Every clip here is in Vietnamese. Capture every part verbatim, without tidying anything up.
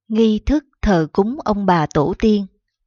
Nghi thức thờ cúng ông bà tổ tiên.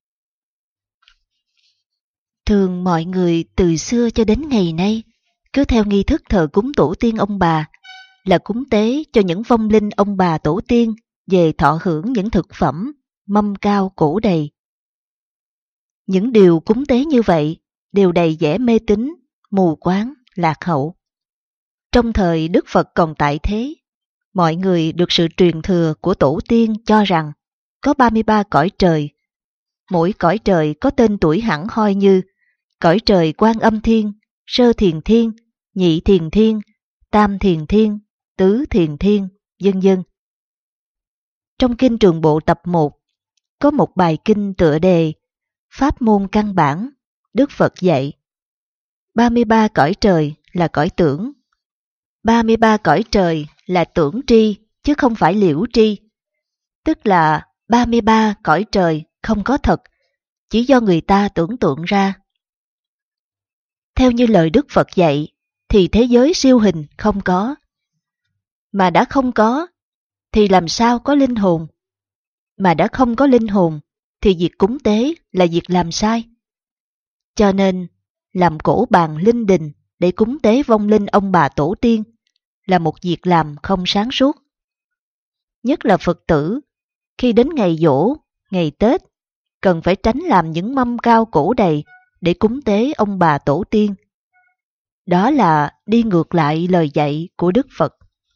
Thường mọi người từ xưa cho đến ngày nay cứ theo nghi thức thờ cúng tổ tiên ông bà là cúng tế cho những vong linh ông bà tổ tiên về thọ hưởng những thực phẩm, mâm cao cỗ đầy. Những điều cúng tế như vậy đều đầy vẻ mê tín, mù quáng, lạc hậu. Trong thời Đức Phật còn tại thế, mọi người được sự truyền thừa của tổ tiên cho rằng có ba mươi ba cõi trời. Mỗi cõi trời có tên tuổi hẳn hoi như cõi trời Quan Âm Thiên, Sơ Thiền Thiên, Nhị Thiền Thiên, Tam Thiền Thiên, Tứ Thiền Thiên, vân vân. Trong Kinh Trường Bộ tập một có một bài kinh tựa đề Pháp môn căn bản, Đức Phật dạy ba mươi ba cõi trời là cõi tưởng. ba mươi ba cõi trời là tưởng tri chứ không phải liễu tri. Tức là ba mươi ba cõi trời không có thật, chỉ do người ta tưởng tượng ra. Theo như lời Đức Phật dạy thì thế giới siêu hình không có. Mà đã không có thì làm sao có linh hồn? Mà đã không có linh hồn thì việc cúng tế là việc làm sai. Cho nên làm cổ bàn linh đình để cúng tế vong linh ông bà tổ tiên là một việc làm không sáng suốt. Nhất là Phật tử, khi đến ngày giỗ, ngày Tết, cần phải tránh làm những mâm cao cỗ đầy để cúng tế ông bà tổ tiên. Đó là đi ngược lại lời dạy của Đức Phật.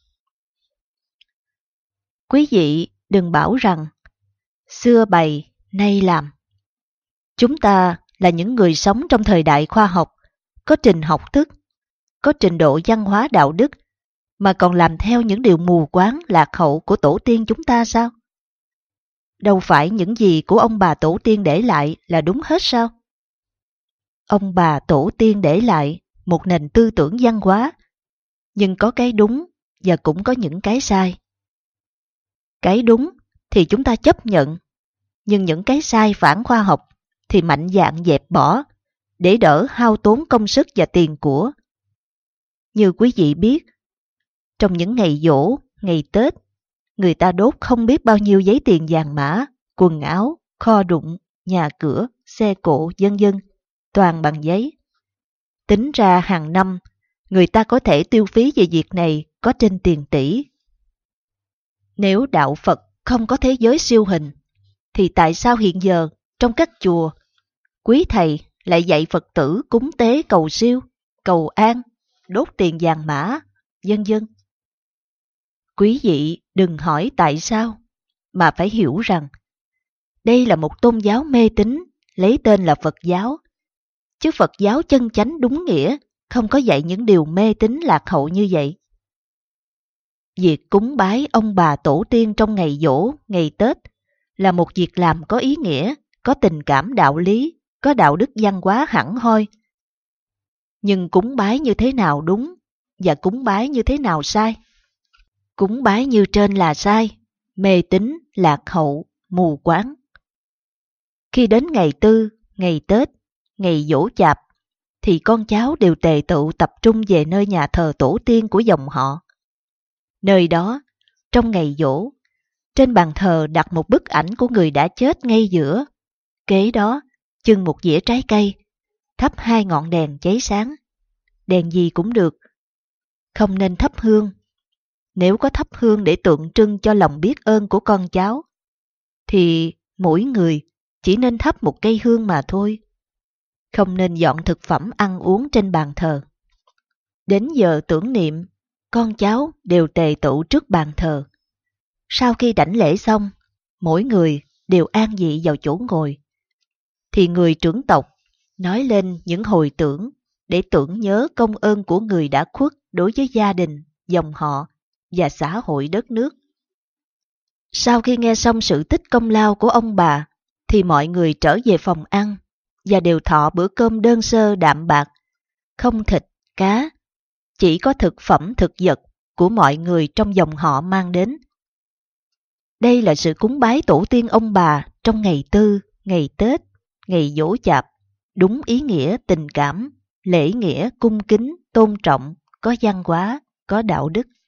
Quý vị đừng bảo rằng xưa bày, nay làm. Chúng ta là những người sống trong thời đại khoa học, có trình học thức, có trình độ văn hóa đạo đức, mà còn làm theo những điều mù quáng lạc hậu của tổ tiên chúng ta sao? Đâu phải những gì của ông bà tổ tiên để lại là đúng hết sao? Ông bà tổ tiên để lại một nền tư tưởng văn hóa, nhưng có cái đúng và cũng có những cái sai. Cái đúng thì chúng ta chấp nhận, nhưng những cái sai phản khoa học thì mạnh dạn dẹp bỏ, để đỡ hao tốn công sức và tiền của. Như quý vị biết, trong những ngày giỗ, ngày Tết, người ta đốt không biết bao nhiêu giấy tiền vàng mã, quần áo, kho đụng, nhà cửa, xe cộ, vân vân, toàn bằng giấy. Tính ra hàng năm, người ta có thể tiêu phí về việc này có trên tiền tỷ. Nếu đạo Phật không có thế giới siêu hình, thì tại sao hiện giờ trong các chùa, quý thầy lại dạy Phật tử cúng tế cầu siêu, cầu an, đốt tiền vàng mã, vân vân? Quý vị đừng hỏi tại sao, mà phải hiểu rằng đây là một tôn giáo mê tín lấy tên là Phật giáo, chứ Phật giáo chân chánh đúng nghĩa không có dạy những điều mê tín lạc hậu như vậy. Việc cúng bái ông bà tổ tiên trong ngày giỗ, ngày Tết là một việc làm có ý nghĩa, có tình cảm đạo lý, có đạo đức văn hóa hẳn hoi. Nhưng cúng bái như thế nào đúng và cúng bái như thế nào sai? Cúng bái như trên là sai, mê tín, lạc hậu, mù quáng. Khi đến ngày Tư, ngày Tết, ngày giỗ chạp, thì con cháu đều tề tựu tập trung về nơi nhà thờ tổ tiên của dòng họ. Nơi đó, trong ngày giỗ, trên bàn thờ đặt một bức ảnh của người đã chết ngay giữa. Kế đó, chưng một dĩa trái cây, thắp hai ngọn đèn cháy sáng. Đèn gì cũng được. Không nên thắp hương. Nếu có thắp hương để tượng trưng cho lòng biết ơn của con cháu, thì mỗi người chỉ nên thắp một cây hương mà thôi. Không nên dọn thực phẩm ăn uống trên bàn thờ. Đến giờ tưởng niệm, con cháu đều tề tựu trước bàn thờ. Sau khi đảnh lễ xong, mỗi người đều an vị vào chỗ ngồi. Thì người trưởng tộc nói lên những hồi tưởng để tưởng nhớ công ơn của người đã khuất đối với gia đình, dòng họ và xã hội đất nước. Sau khi nghe xong sự tích công lao của ông bà, thì mọi người trở về phòng ăn và đều thọ bữa cơm đơn sơ đạm bạc, không thịt, cá, chỉ có thực phẩm thực vật của mọi người trong dòng họ mang đến. Đây là sự cúng bái tổ tiên ông bà trong ngày Tư, ngày Tết, ngày giỗ chạp, đúng ý nghĩa tình cảm, lễ nghĩa, cung kính, tôn trọng, có văn hóa, có đạo đức.